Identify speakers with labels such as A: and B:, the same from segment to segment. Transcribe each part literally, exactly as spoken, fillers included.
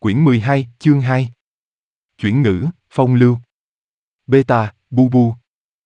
A: Quyển mười hai, chương hai. Chuyển ngữ, phong lưu. Beta, bu bu.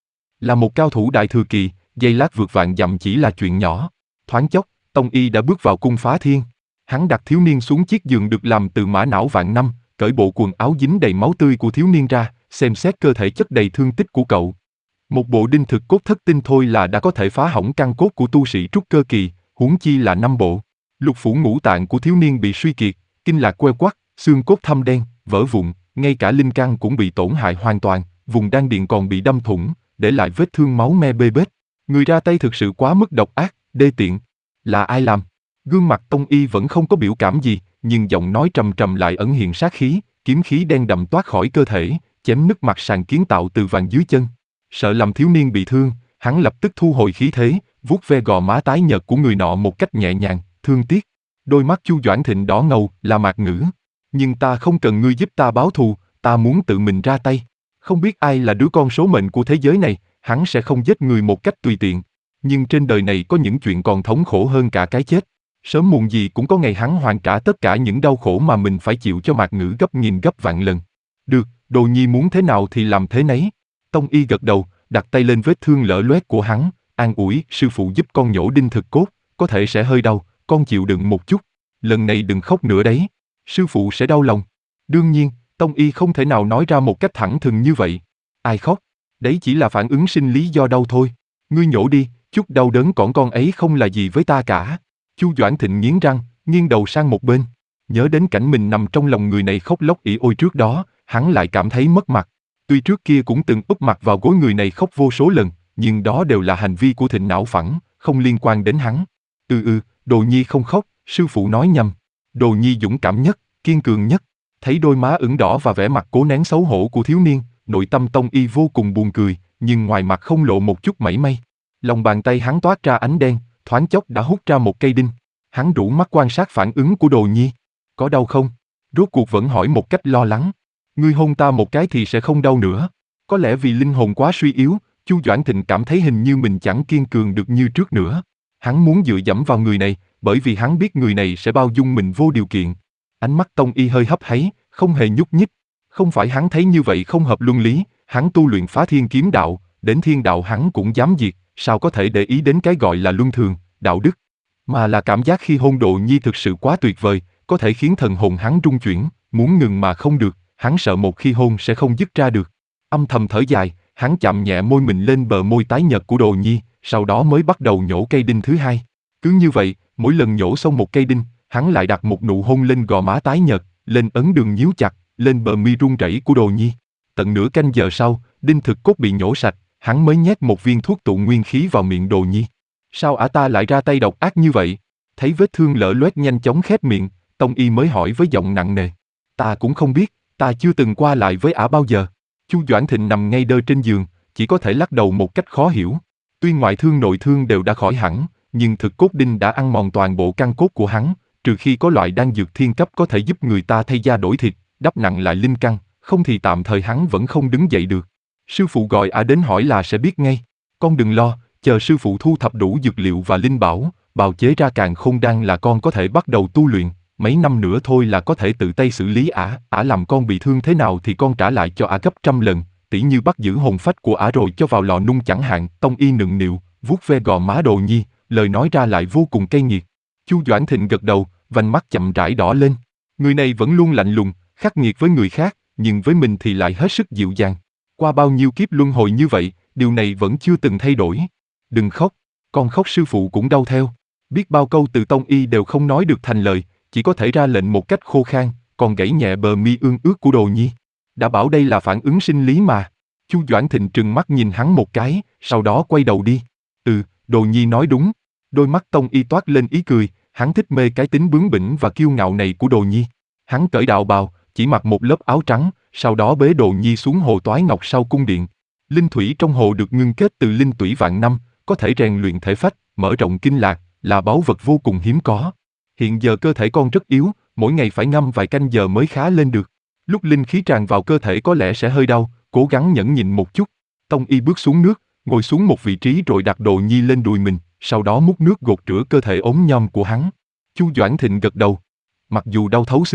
A: Là một cao thủ đại thừa kỳ, giây lát vượt vạn dặm chỉ là chuyện nhỏ. Thoáng chốc, Tông Y đã bước vào cung phá thiên. Hắn đặt thiếu niên xuống chiếc giường được làm từ mã não vạn năm, cởi bộ quần áo dính đầy máu tươi của thiếu niên ra, xem xét cơ thể chất đầy thương tích của cậu. Một bộ đinh thực cốt thất tinh thôi là đã có thể phá hỏng căn cốt của tu sĩ trúc cơ kỳ, huống chi là năm bộ. Lục phủ ngũ tạng của thiếu niên bị suy kiệt, kinh lạc queo quắt, xương cốt thâm đen, vỡ vụn, ngay cả linh căn cũng bị tổn hại hoàn toàn, vùng đan điền còn bị đâm thủng, để lại vết thương máu me bê bết. Người ra tay thực sự quá mức độc ác, đê tiện. Là ai làm? Gương mặt Tông Y vẫn không có biểu cảm gì, nhưng giọng nói trầm trầm lại ẩn hiện sát khí, kiếm khí đen đậm toát khỏi cơ thể, chém nứt mặt sàn kiến tạo từ vàng dưới chân. Sợ làm thiếu niên bị thương, hắn lập tức thu hồi khí thế, vuốt ve gò má tái nhợt của người nọ một cách nhẹ nhàng, thương tiếc. Đôi mắt Chu Doãn Thịnh đỏ ngầu, là mạt ngữ. Nhưng ta không cần ngươi giúp ta báo thù, ta muốn tự mình ra tay. Không biết ai là đứa con số mệnh của thế giới này, hắn sẽ không giết người một cách tùy tiện. Nhưng trên đời này có những chuyện còn thống khổ hơn cả cái chết. Sớm muộn gì cũng có ngày hắn hoàn trả tất cả những đau khổ mà mình phải chịu cho mạt ngữ gấp nghìn gấp vạn lần. Được, Đồ Nhi muốn thế nào thì làm thế nấy. Tông Y gật đầu, đặt tay lên vết thương lở loét của hắn, an ủi, sư phụ giúp con nhổ đinh thực cốt, có thể sẽ hơi đau, con chịu đựng một chút. Lần này đừng khóc nữa đấy, sư phụ sẽ đau lòng. Đương nhiên, Tông Y không thể nào nói ra một cách thẳng thừng như vậy. Ai khóc? Đấy chỉ là phản ứng sinh lý do đau thôi. Ngươi nhổ đi, chút đau đớn còn con ấy không là gì với ta cả. Chu Doãn Thịnh nghiến răng, nghiêng đầu sang một bên. Nhớ đến cảnh mình nằm trong lòng người này khóc lóc ỉ ôi trước đó, hắn lại cảm thấy mất mặt. Tuy trước kia cũng từng úp mặt vào gối người này khóc vô số lần, nhưng đó đều là hành vi của Thịnh não phẳng, không liên quan đến hắn. Ừ ừ, Đồ Nhi không khóc, sư phụ nói nhầm. Đồ Nhi dũng cảm nhất, kiên cường nhất. Thấy đôi má ửng đỏ và vẻ mặt cố nén xấu hổ của thiếu niên, nội tâm Tông Y vô cùng buồn cười, nhưng ngoài mặt không lộ một chút mảy may. Lòng bàn tay hắn toát ra ánh đen, thoáng chốc đã hút ra một cây đinh. Hắn rũ mắt quan sát phản ứng của Đồ Nhi. Có đau không? Rốt cuộc vẫn hỏi một cách lo lắng. Ngươi hôn ta một cái thì sẽ không đau nữa. Có lẽ vì linh hồn quá suy yếu, Chu Doãn Thịnh cảm thấy hình như mình chẳng kiên cường được như trước nữa. Hắn muốn dựa dẫm vào người này, bởi vì hắn biết người này sẽ bao dung mình vô điều kiện. Ánh mắt Tông Y hơi hấp háy, không hề nhúc nhích. Không phải hắn thấy như vậy không hợp luân lý, hắn tu luyện phá thiên kiếm đạo, đến thiên đạo hắn cũng dám diệt, sao có thể để ý đến cái gọi là luân thường, đạo đức. Mà là cảm giác khi hôn Đồ Nhi thực sự quá tuyệt vời, có thể khiến thần hồn hắn rung chuyển, muốn ngừng mà không được, hắn sợ một khi hôn sẽ không dứt ra được. Âm thầm thở dài, hắn chạm nhẹ môi mình lên bờ môi tái nhợt của Đồ Nhi, sau đó mới bắt đầu nhổ cây đinh thứ hai. Cứ như vậy, mỗi lần nhổ xong một cây đinh, hắn lại đặt một nụ hôn lên gò má tái nhợt, lên ấn đường nhíu chặt, lên bờ mi run rẩy của Đồ Nhi. Tận nửa canh giờ sau, đinh thực cốt bị nhổ sạch, hắn mới nhét một viên thuốc tụ nguyên khí vào miệng Đồ Nhi. Sao ả ta lại ra tay độc ác như vậy? Thấy vết thương lở loét nhanh chóng khép miệng, Tông Y mới hỏi với giọng nặng nề. Ta cũng không biết, ta chưa từng qua lại với ả bao giờ. Chu Doãn Thịnh nằm ngay đơ trên giường, chỉ có thể lắc đầu một cách khó hiểu. Tuy ngoại thương nội thương đều đã khỏi hẳn, nhưng thực cốt đinh đã ăn mòn toàn bộ căn cốt của hắn, trừ khi có loại đan dược thiên cấp có thể giúp người ta thay da đổi thịt, đắp nặng lại linh căn, không thì tạm thời hắn vẫn không đứng dậy được. Sư phụ gọi ả đến hỏi là sẽ biết ngay. Con đừng lo, chờ sư phụ thu thập đủ dược liệu và linh bảo, bào chế ra càn khôn đan là con có thể bắt đầu tu luyện. Mấy năm nữa thôi là có thể tự tay xử lý ả, ả làm con bị thương thế nào thì con trả lại cho ả gấp trăm lần, tỉ như bắt giữ hồn phách của ả rồi cho vào lò nung chẳng hạn. Tông Y nựng nịu, vuốt ve gò má Đồ Nhi, lời nói ra lại vô cùng cay nghiệt. Chu Doãn Thịnh gật đầu, vành mắt chậm rãi đỏ lên. Người này vẫn luôn lạnh lùng, khắc nghiệt với người khác, nhưng với mình thì lại hết sức dịu dàng. Qua bao nhiêu kiếp luân hồi như vậy, điều này vẫn chưa từng thay đổi. Đừng khóc, con khóc sư phụ cũng đau theo. Biết bao câu từ Tông Y đều không nói được thành lời, chỉ có thể ra lệnh một cách khô khan, còn gãy nhẹ bờ mi ương ướt của Đồ Nhi. Đã bảo đây là phản ứng sinh lý mà. Chu Doãn Thịnh trừng mắt nhìn hắn một cái, sau đó quay đầu đi. Ừ, Đồ Nhi nói đúng. Đôi mắt Tông Y toát lên ý cười, hắn thích mê cái tính bướng bỉnh và kiêu ngạo này của Đồ Nhi. Hắn cởi đạo bào, chỉ mặc một lớp áo trắng, sau đó bế Đồ Nhi xuống hồ toái ngọc sau cung điện. Linh thủy trong hồ được ngưng kết từ linh tủy vạn năm, có thể rèn luyện thể phách, mở rộng kinh lạc, là báu vật vô cùng hiếm có. Hiện giờ cơ thể con rất yếu, mỗi ngày phải ngâm vài canh giờ mới khá lên được. Lúc linh khí tràn vào cơ thể có lẽ sẽ hơi đau, cố gắng nhẫn nhịn một chút. Tông Y bước xuống nước, ngồi xuống một vị trí rồi đặt Đồ Nhi lên đùi mình, sau đó múc nước gột rửa cơ thể ốm nhom của hắn. Chu Doãn Thịnh gật đầu. Mặc dù đau thấu xương,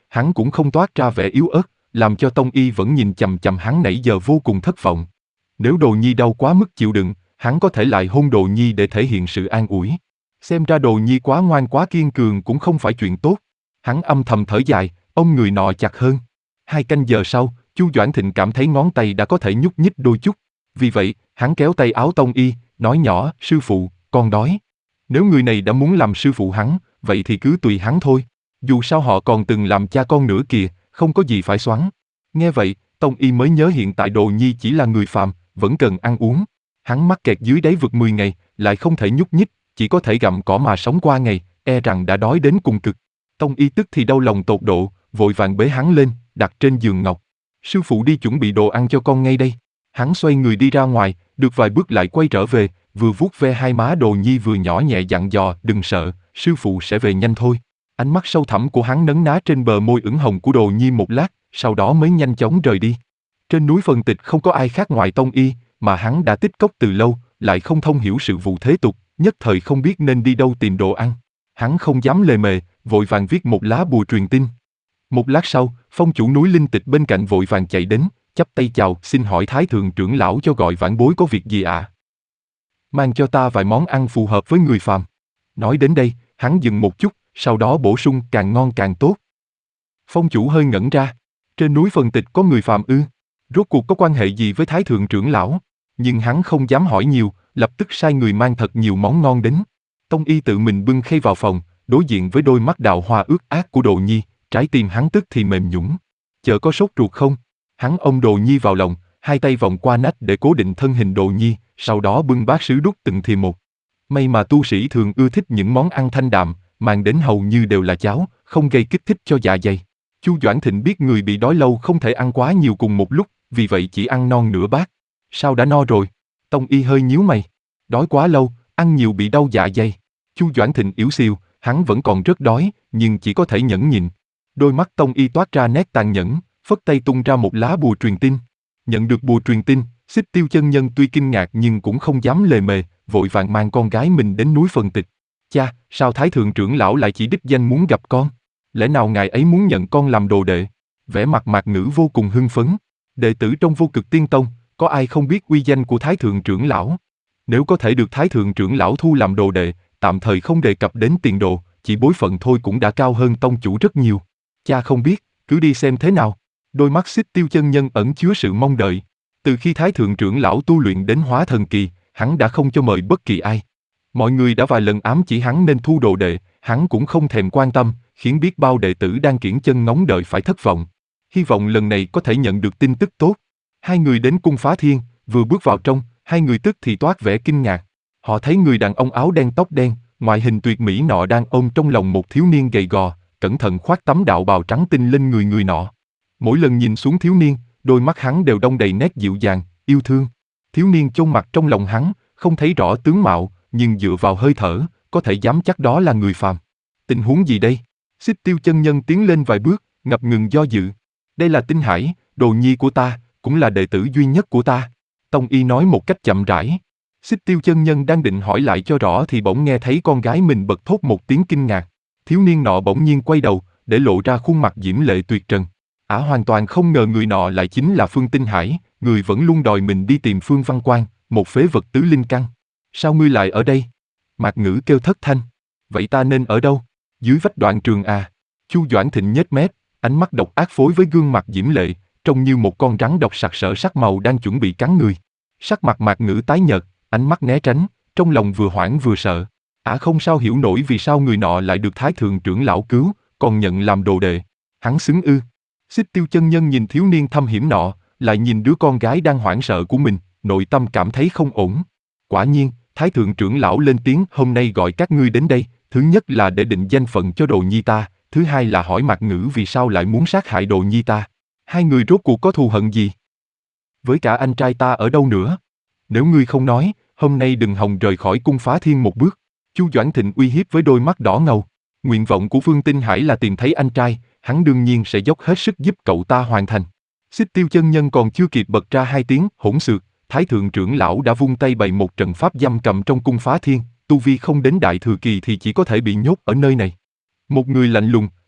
A: Hắn cũng không toát ra vẻ yếu ớt, làm cho Tông Y vẫn nhìn chằm chằm hắn nãy giờ vô cùng thất vọng. Nếu Đồ Nhi đau quá mức chịu đựng, hắn có thể lại hôn Đồ Nhi để thể hiện sự an ủi. Xem ra Đồ Nhi quá ngoan quá kiên cường cũng không phải chuyện tốt. Hắn âm thầm thở dài, ôm người nọ chặt hơn. Hai canh giờ sau, Chu Doãn Thịnh cảm thấy ngón tay đã có thể nhúc nhích đôi chút. Vì vậy, hắn kéo tay áo Tông Y, nói nhỏ, sư phụ, con đói. Nếu người này đã muốn làm sư phụ hắn, vậy thì cứ tùy hắn thôi. Dù sao họ còn từng làm cha con nữa kìa, không có gì phải xoắn. Nghe vậy, Tông Y mới nhớ hiện tại Đồ Nhi chỉ là người phàm, vẫn cần ăn uống. Hắn mắc kẹt dưới đáy vực mười ngày, lại không thể nhúc nhích, chỉ có thể gặm cỏ mà sống qua ngày, e rằng đã đói đến cùng cực. Tông Y tức thì đau lòng tột độ, vội vàng bế hắn lên, đặt trên giường ngọc. Sư phụ đi chuẩn bị đồ ăn cho con ngay đây. Hắn xoay người đi ra ngoài, được vài bước lại quay trở về, vừa vuốt ve hai má Đồ Nhi vừa nhỏ nhẹ dặn dò, đừng sợ, sư phụ sẽ về nhanh thôi. Ánh mắt sâu thẳm của hắn nấn ná trên bờ môi ửng hồng của Đồ Nhi một lát, sau đó mới nhanh chóng rời đi. Trên núi Phần Tịch không có ai khác ngoài Tông Y, mà hắn đã tích cốc từ lâu, lại không thông hiểu sự vụ thế tục, nhất thời không biết nên đi đâu tìm đồ ăn. Hắn không dám lề mề, vội vàng viết một lá bùa truyền tin. Một lát sau, phong chủ núi Linh Tịch bên cạnh vội vàng chạy đến, chắp tay chào, xin hỏi Thái thượng trưởng lão cho gọi vãn bối có việc gì ạ? À? Mang cho ta vài món ăn phù hợp với người phàm. Nói đến đây, hắn dừng một chút, sau đó bổ sung càng ngon càng tốt. Phong chủ hơi ngẩn ra, trên núi Phần Tịch có người phàm ư? Rốt cuộc có quan hệ gì với Thái thượng trưởng lão? Nhưng hắn không dám hỏi nhiều, lập tức sai người mang thật nhiều món ngon đến. Tông Y tự mình bưng khay vào phòng, đối diện với đôi mắt đào hoa ướt át của Đồ Nhi, trái tim hắn tức thì mềm nhũn. Chợ có sốt ruột không? Hắn ôm Đồ Nhi vào lòng, hai tay vòng qua nách để cố định thân hình Đồ Nhi, sau đó bưng bát sứ đút từng thìa một. May mà tu sĩ thường ưa thích những món ăn thanh đạm, mang đến hầu như đều là cháo, không gây kích thích cho dạ dày. Chu Doãn Thịnh biết người bị đói lâu không thể ăn quá nhiều cùng một lúc, vì vậy chỉ ăn non nửa bát. Sao đã no rồi? Tông Y hơi nhíu mày. Đói quá lâu, ăn nhiều bị đau dạ dày. Chu Doãn Thịnh yếu xìu, hắn vẫn còn rất đói, nhưng chỉ có thể nhẫn nhịn. Đôi mắt Tông Y toát ra nét tàn nhẫn, phất tay tung ra một lá bùa truyền tin. Nhận được bùa truyền tin, Xích Tiêu chân nhân tuy kinh ngạc nhưng cũng không dám lề mề, vội vàng mang con gái mình đến núi Phần Tịch. Cha, sao Thái thượng trưởng lão lại chỉ đích danh muốn gặp con? Lẽ nào ngài ấy muốn nhận con làm đồ đệ? Vẻ mặt Mạc Ngữ vô cùng hưng phấn. Đệ tử trong Vô Cực Tiên Tông, có ai không biết uy danh của Thái thượng trưởng lão? Nếu có thể được Thái thượng trưởng lão thu làm đồ đệ, tạm thời không đề cập đến tiền đồ, chỉ bối phận thôi cũng đã cao hơn tông chủ rất nhiều. Cha không biết, cứ đi xem thế nào. Đôi mắt Xích Tiêu chân nhân ẩn chứa sự mong đợi. Từ khi Thái thượng trưởng lão tu luyện đến hóa thần kỳ, hắn đã không cho mời bất kỳ ai. Mọi người đã vài lần ám chỉ hắn nên thu đồ đệ, hắn cũng không thèm quan tâm, khiến biết bao đệ tử đang kiễng chân ngóng đợi phải thất vọng. Hy vọng lần này có thể nhận được tin tức tốt. Hai người đến cung Phá Thiên, vừa bước vào trong, hai người tức thì toát vẻ kinh ngạc. Họ thấy người đàn ông áo đen tóc đen, ngoại hình tuyệt mỹ nọ đang ôm trong lòng một thiếu niên gầy gò, cẩn thận khoác tấm đạo bào trắng tinh lên người người nọ. Mỗi lần nhìn xuống thiếu niên, đôi mắt hắn đều đong đầy nét dịu dàng, yêu thương. Thiếu niên chôn mặt trong lòng hắn, không thấy rõ tướng mạo, nhưng dựa vào hơi thở, có thể dám chắc đó là người phàm. Tình huống gì đây? Xích Tiêu chân nhân tiến lên vài bước, ngập ngừng do dự. Đây là Tinh Hải, đồ nhi của ta, cũng là đệ tử duy nhất của ta. Tông Y nói một cách chậm rãi. Xích Tiêu chân nhân đang định hỏi lại cho rõ thì bỗng nghe thấy con gái mình bật thốt một tiếng kinh ngạc. Thiếu niên nọ bỗng nhiên quay đầu, để lộ ra khuôn mặt diễm lệ tuyệt trần. Ả hoàn toàn không ngờ người nọ lại chính là Phương Tinh Hải, người vẫn luôn đòi mình đi tìm Phương Văn Quang, một phế vật tứ linh căn. Sao ngươi lại ở đây? Mạc Ngữ kêu thất thanh. Vậy ta nên ở đâu? Dưới vách Đoạn Trường à? Chu Doãn Thịnh nhếch mép, ánh mắt độc ác phối với gương mặt diễm lệ, trông như một con rắn độc sặc sỡ sắc màu đang chuẩn bị cắn người. Sắc mặt Mạc Ngữ tái nhợt, ánh mắt né tránh, trong lòng vừa hoảng vừa sợ. Ả không sao hiểu nổi vì sao người nọ lại được Thái thượng trưởng lão cứu, còn nhận làm đồ đệ. Hắn xứng ư? Xích Tiêu chân nhân nhìn thiếu niên thâm hiểm nọ, lại nhìn đứa con gái đang hoảng sợ của mình, nội tâm cảm thấy không ổn. Quả nhiên, Thái thượng trưởng lão lên tiếng, hôm nay gọi các ngươi đến đây, thứ nhất là để định danh phận cho đồ nhi ta, thứ hai là hỏi Mạc Ngữ vì sao lại muốn sát hại đồ nhi ta. Hai người rốt cuộc có thù hận gì? Với cả anh trai ta ở đâu nữa? Nếu ngươi không nói, hôm nay đừng hòng rời khỏi cung Phá Thiên một bước. Chu Doãn Thịnh uy hiếp với đôi mắt đỏ ngầu. Nguyện vọng của Phương Tinh Hải là tìm thấy anh trai, hắn đương nhiên sẽ dốc hết sức giúp cậu ta hoàn thành. Xích Tiêu chân nhân còn chưa kịp bật ra hai tiếng hỗn xược, Thái thượng trưởng lão đã vung tay bày một trận pháp giam cầm trong cung Phá Thiên, tu vi không đến đại thừa kỳ thì chỉ có thể bị nhốt ở nơi này. Một người lạnh lùng,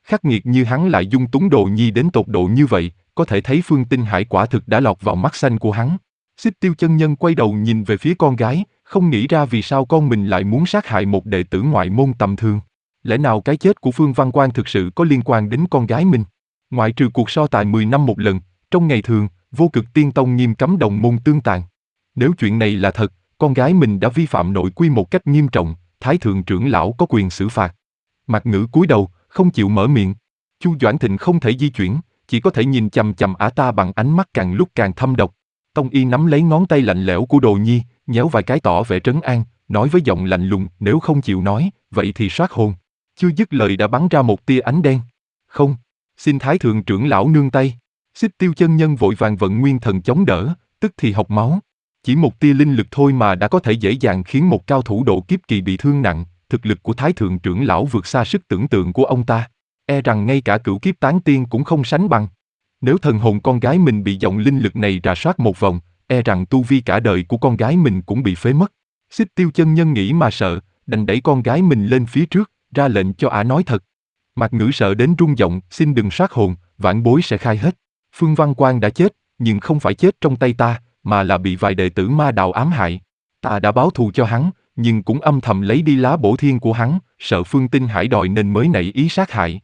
A: khắc nghiệt như hắn lại dung túng Đồ Nhi đến tột độ như vậy, có thể thấy Phương Tinh Hải quả thực đã lọt vào mắt xanh của hắn. Xích Tiêu chân nhân quay đầu nhìn về phía con gái, không nghĩ ra vì sao con mình lại muốn sát hại một đệ tử ngoại môn tầm thường. Lẽ nào cái chết của Phương Văn Quan thực sự có liên quan đến con gái mình? Ngoại trừ cuộc so tài mười năm một lần, trong ngày thường, Vô Cực Tiên Tông nghiêm cấm đồng môn tương tàn. Nếu chuyện này là thật, con gái mình đã vi phạm nội quy một cách nghiêm trọng, Thái thượng trưởng lão có quyền xử phạt. Mạc Ngữ cúi đầu, không chịu mở miệng. Chu Doãn Thịnh không thể di chuyển, chỉ có thể nhìn chằm chằm ả ta bằng ánh mắt càng lúc càng thâm độc. Tông Y nắm lấy ngón tay lạnh lẽo của Đồ Nhi, nhéo vài cái tỏ vẻ trấn an, nói với giọng lạnh lùng, nếu không chịu nói, vậy thì soát hồn. Chưa dứt lời đã bắn ra một tia ánh đen. Không, xin Thái thượng trưởng lão nương tay. Xích Tiêu chân nhân vội vàng vận nguyên thần chống đỡ, tức thì học máu. Chỉ một tia linh lực thôi mà đã có thể dễ dàng khiến một cao thủ độ kiếp kỳ bị thương nặng, thực lực của Thái thượng trưởng lão vượt xa sức tưởng tượng của ông ta. E rằng ngay cả cửu kiếp tán tiên cũng không sánh bằng. Nếu thần hồn con gái mình bị dòng linh lực này rà soát một vòng, e rằng tu vi cả đời của con gái mình cũng bị phế mất. Xích Tiêu chân nhân nghĩ mà sợ, đành đẩy con gái mình lên phía trước, ra lệnh cho ả nói thật. Mạc Ngữ sợ đến run giọng, xin đừng soát hồn, vãn bối sẽ khai hết. Phương Văn Quan đã chết, nhưng không phải chết trong tay ta, mà là bị vài đệ tử ma đạo ám hại. Ta đã báo thù cho hắn, nhưng cũng âm thầm lấy đi lá bổ thiên của hắn, sợ Phương Tinh Hải đòi nên mới nảy ý sát hại.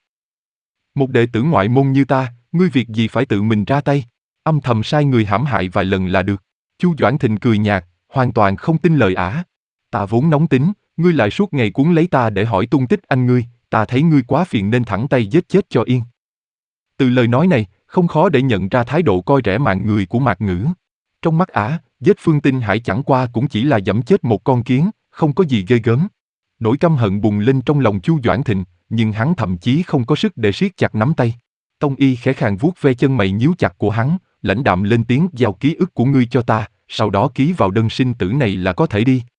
A: Một đệ tử ngoại môn như ta, ngươi việc gì phải tự mình ra tay, âm thầm sai người hãm hại vài lần là được. Chu Doãn Thịnh cười nhạt, hoàn toàn không tin lời ả. Ta vốn nóng tính, ngươi lại suốt ngày cuốn lấy ta để hỏi tung tích anh ngươi, ta thấy ngươi quá phiền nên thẳng tay giết chết cho yên. Từ lời nói này, không khó để nhận ra thái độ coi rẻ mạng người của Mạc Ngữ. Trong mắt ả, giết Phương Tinh Hải chẳng qua cũng chỉ là giẫm chết một con kiến, không có gì ghê gớm. Nỗi căm hận bùng lên trong lòng Chu Doãn Thịnh, nhưng hắn thậm chí không có sức để siết chặt nắm tay. Tông Y khẽ khàng vuốt ve chân mày nhíu chặt của hắn, lãnh đạm lên tiếng, giao ký ức của ngươi cho ta, sau đó ký vào đơn sinh tử này là có thể đi.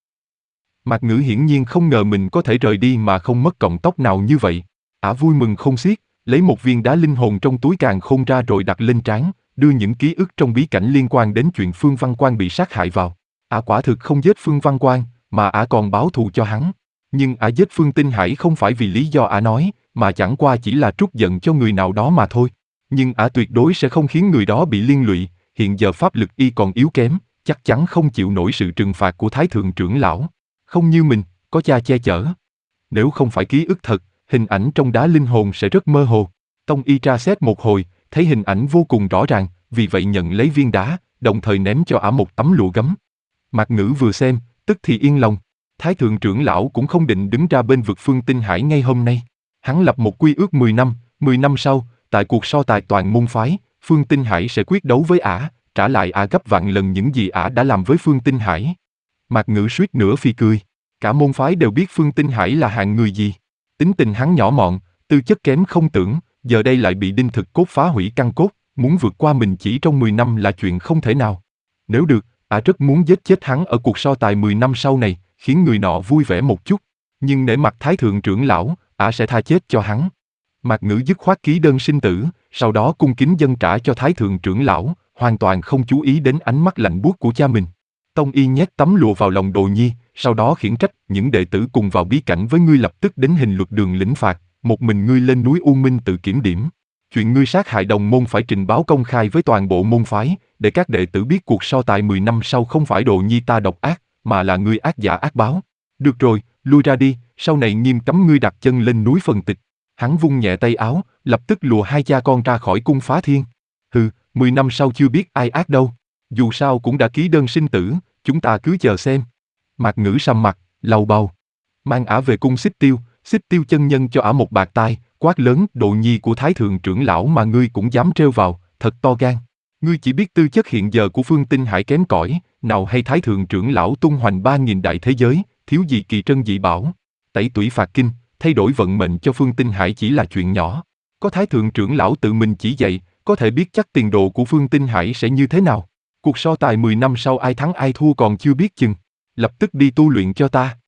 A: Mạc Ngữ hiển nhiên không ngờ mình có thể rời đi mà không mất cọng tóc nào như vậy. Ả vui mừng không xiết, lấy một viên đá linh hồn trong túi càn khôn ra rồi đặt lên trán, đưa những ký ức trong bí cảnh liên quan đến chuyện Phương Văn Quan bị sát hại vào. Ả quả thực không giết Phương Văn Quan, mà Ả còn báo thù cho hắn. Nhưng Ả giết Phương Tinh Hải không phải vì lý do Ả nói, mà chẳng qua chỉ là trút giận cho người nào đó mà thôi. Nhưng Ả tuyệt đối sẽ không khiến người đó bị liên lụy, hiện giờ pháp lực y còn yếu kém, chắc chắn không chịu nổi sự trừng phạt của Thái thượng trưởng lão. Không như mình, có cha che chở. Nếu không phải ký ức thật, hình ảnh trong đá linh hồn sẽ rất mơ hồ. Tông Y tra xét một hồi, thấy hình ảnh vô cùng rõ ràng, vì vậy nhận lấy viên đá, đồng thời ném cho Ả một tấm lụa gấm. Mạc Ngữ vừa xem, tức thì yên lòng. Thái thượng trưởng lão cũng không định đứng ra bên vực Phương Tinh Hải ngay hôm nay. Hắn lập một quy ước mười năm, mười năm sau, tại cuộc so tài toàn môn phái, Phương Tinh Hải sẽ quyết đấu với Ả, trả lại Ả gấp vạn lần những gì Ả đã làm với Phương Tinh Hải. Mạc Ngữ suýt nữa phi cười. Cả môn phái đều biết Phương Tinh Hải là hạng người gì. Tính tình hắn nhỏ mọn, tư chất kém không tưởng, giờ đây lại bị đinh thực cốt phá hủy căn cốt, muốn vượt qua mình chỉ trong mười năm là chuyện không thể nào. Nếu được, Ả rất muốn giết chết hắn ở cuộc so tài mười năm sau này, khiến người nọ vui vẻ một chút. Nhưng nể mặt Thái thượng trưởng lão, Ả sẽ tha chết cho hắn. Mạc Ngữ dứt khoát ký đơn sinh tử, sau đó cung kính dâng trả cho Thái thượng trưởng lão, hoàn toàn không chú ý đến ánh mắt lạnh buốt của cha mình. Tông Y nhét tấm lụa vào lòng Đồ Nhi, sau đó khiển trách, những đệ tử cùng vào bí cảnh với ngươi lập tức đến hình luật đường lĩnh phạt, một mình ngươi lên núi U Minh tự kiểm điểm. Chuyện ngươi sát hại đồng môn phải trình báo công khai với toàn bộ môn phái, để các đệ tử biết cuộc so tài mười năm sau không phải Đồ Nhi ta độc ác, mà là ngươi ác giả ác báo. Được rồi, lui ra đi, sau này nghiêm cấm ngươi đặt chân lên núi Phần Tịch. Hắn vung nhẹ tay áo, lập tức lùa hai cha con ra khỏi cung Phá Thiên. Hừ, mười năm sau chưa biết ai ác đâu. Dù sao cũng đã ký đơn sinh tử, chúng ta cứ chờ xem. Mạc Ngữ sầm mặt, lầu bầu. Mang Ả về cung Xích Tiêu, Xích Tiêu chân nhân cho Ả một bạt tai, quát lớn, Đồ Nhi của Thái thượng trưởng lão mà ngươi cũng dám trêu vào, thật to gan. Ngươi chỉ biết tư chất hiện giờ của Phương Tinh Hải kém cỏi, nào hay Thái thượng trưởng lão tung hoành ba nghìn đại thế giới, thiếu gì kỳ trân dị bảo. Tẩy tủy phạt kinh, thay đổi vận mệnh cho Phương Tinh Hải chỉ là chuyện nhỏ. Có Thái thượng trưởng lão tự mình chỉ dạy, có thể biết chắc tiền đồ của Phương Tinh Hải sẽ như thế nào. Cuộc so tài mười năm sau ai thắng ai thua còn chưa biết chừng. Lập tức đi tu luyện cho ta.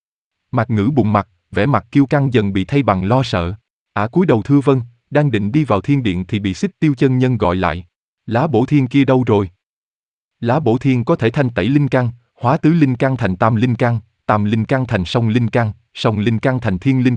A: Mạc Ngữ bụng mặt, vẻ mặt kiêu căng dần bị thay bằng lo sợ. Ả cúi đầu thưa vâng, đang định đi vào thiên điện thì bị Xích Tiêu chân nhân gọi lại. Lá bổ thiên kia đâu rồi? Lá bổ thiên có thể thanh tẩy linh căn, hóa tứ linh căn thành tam linh căn, tam linh căn thành song linh căn, song linh căn thành thiên linh căn,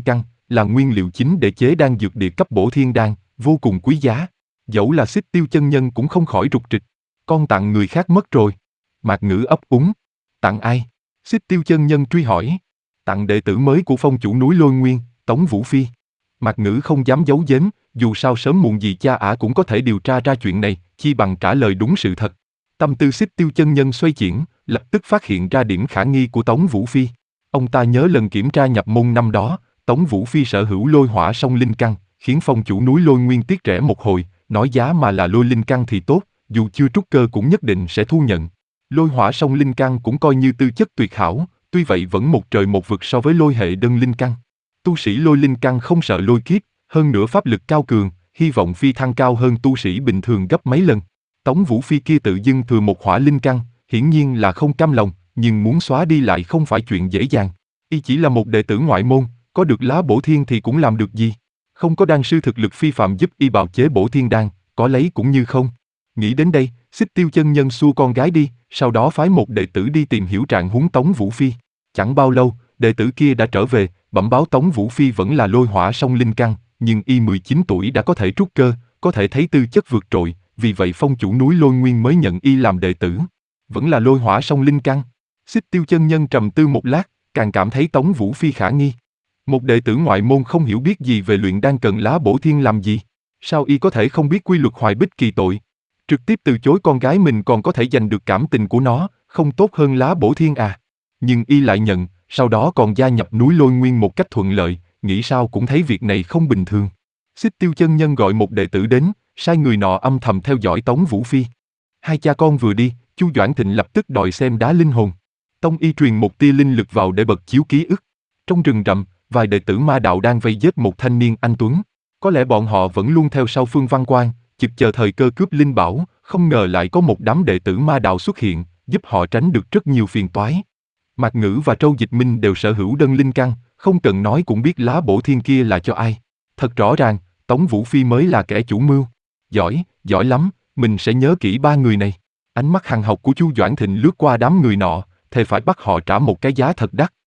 A: là nguyên liệu chính để chế đan dược địa cấp bổ thiên đan, vô cùng quý giá. Dẫu là Xích Tiêu chân nhân cũng không khỏi rụt rịch. Con tặng người khác mất rồi. Mạc Ngữ ấp úng. Tặng ai? Xích Tiêu chân nhân truy hỏi. Tặng đệ tử mới của phong chủ núi Lôi Nguyên, Tống Vũ Phi. Mạc Ngữ không dám giấu giếm, dù sao sớm muộn gì cha ả cũng có thể điều tra ra chuyện này, chi bằng trả lời đúng sự thật. Tâm tư Xích Tiêu chân nhân xoay chuyển, lập tức phát hiện ra điểm khả nghi của Tống Vũ Phi. Ông ta nhớ lần kiểm tra nhập môn năm đó, Tống Vũ Phi sở hữu lôi hỏa song linh căn, khiến phong chủ núi Lôi Nguyên tiếc rẻ một hồi, nói giá mà là lôi linh căn thì tốt, dù chưa trúc cơ cũng nhất định sẽ thu nhận. Lôi hỏa song linh căn cũng coi như tư chất tuyệt hảo, tuy vậy vẫn một trời một vực so với lôi hệ đơn linh căn. Tu sĩ lôi linh căn không sợ lôi kiếp, hơn nữa pháp lực cao cường, hy vọng phi thăng cao hơn tu sĩ bình thường gấp mấy lần. Tống Vũ Phi kia tự dưng thừa một hỏa linh căn, hiển nhiên là không cam lòng, nhưng muốn xóa đi lại không phải chuyện dễ dàng. Y chỉ là một đệ tử ngoại môn, có được lá bổ thiên thì cũng làm được gì. Không có đan sư thực lực phi phạm giúp y bào chế bổ thiên đan, có lấy cũng như không. Nghĩ đến đây, Xích Tiêu chân nhân xua con gái đi, sau đó phái một đệ tử đi tìm hiểu trạng huống Tống Vũ Phi. Chẳng bao lâu, đệ tử kia đã trở về, bẩm báo Tống Vũ Phi vẫn là lôi hỏa song linh căn, nhưng y mười chín tuổi đã có thể trúc cơ, có thể thấy tư chất vượt trội, vì vậy phong chủ núi Lôi Nguyên mới nhận y làm đệ tử. Vẫn là lôi hỏa song linh căn. Xích Tiêu chân nhân trầm tư một lát, càng cảm thấy Tống Vũ Phi khả nghi. Một đệ tử ngoại môn không hiểu biết gì về luyện đan cần lá bổ thiên làm gì? Sao y có thể không biết quy luật hoài bích kỳ tội? Trực tiếp từ chối con gái mình còn có thể giành được cảm tình của nó, không tốt hơn lá bổ thiên à? Nhưng y lại nhận, sau đó còn gia nhập núi Lôi Nguyên một cách thuận lợi, nghĩ sao cũng thấy việc này không bình thường. Xích Tiêu chân nhân gọi một đệ tử đến, sai người nọ âm thầm theo dõi Tống Vũ Phi. Hai cha con vừa đi, Chu Doãn Thịnh lập tức đòi xem đá linh hồn. Tông y truyền một tia linh lực vào để bật chiếu ký ức. Trong rừng rậm, vài đệ tử ma đạo đang vây giết một thanh niên anh tuấn. Có lẽ bọn họ vẫn luôn theo sau Phương Văn Quan, chực chờ thời cơ cướp linh bảo, không ngờ lại có một đám đệ tử ma đạo xuất hiện, giúp họ tránh được rất nhiều phiền toái. Mạc Ngữ và Trâu Dịch Minh đều sở hữu đơn linh căn, không cần nói cũng biết lá bổ thiên kia là cho ai. Thật rõ ràng, Tống Vũ Phi mới là kẻ chủ mưu. Giỏi, giỏi lắm, mình sẽ nhớ kỹ ba người này. Ánh mắt hằn học của Chu Doãn Thịnh lướt qua đám người nọ, thề phải bắt họ trả một cái giá thật đắt.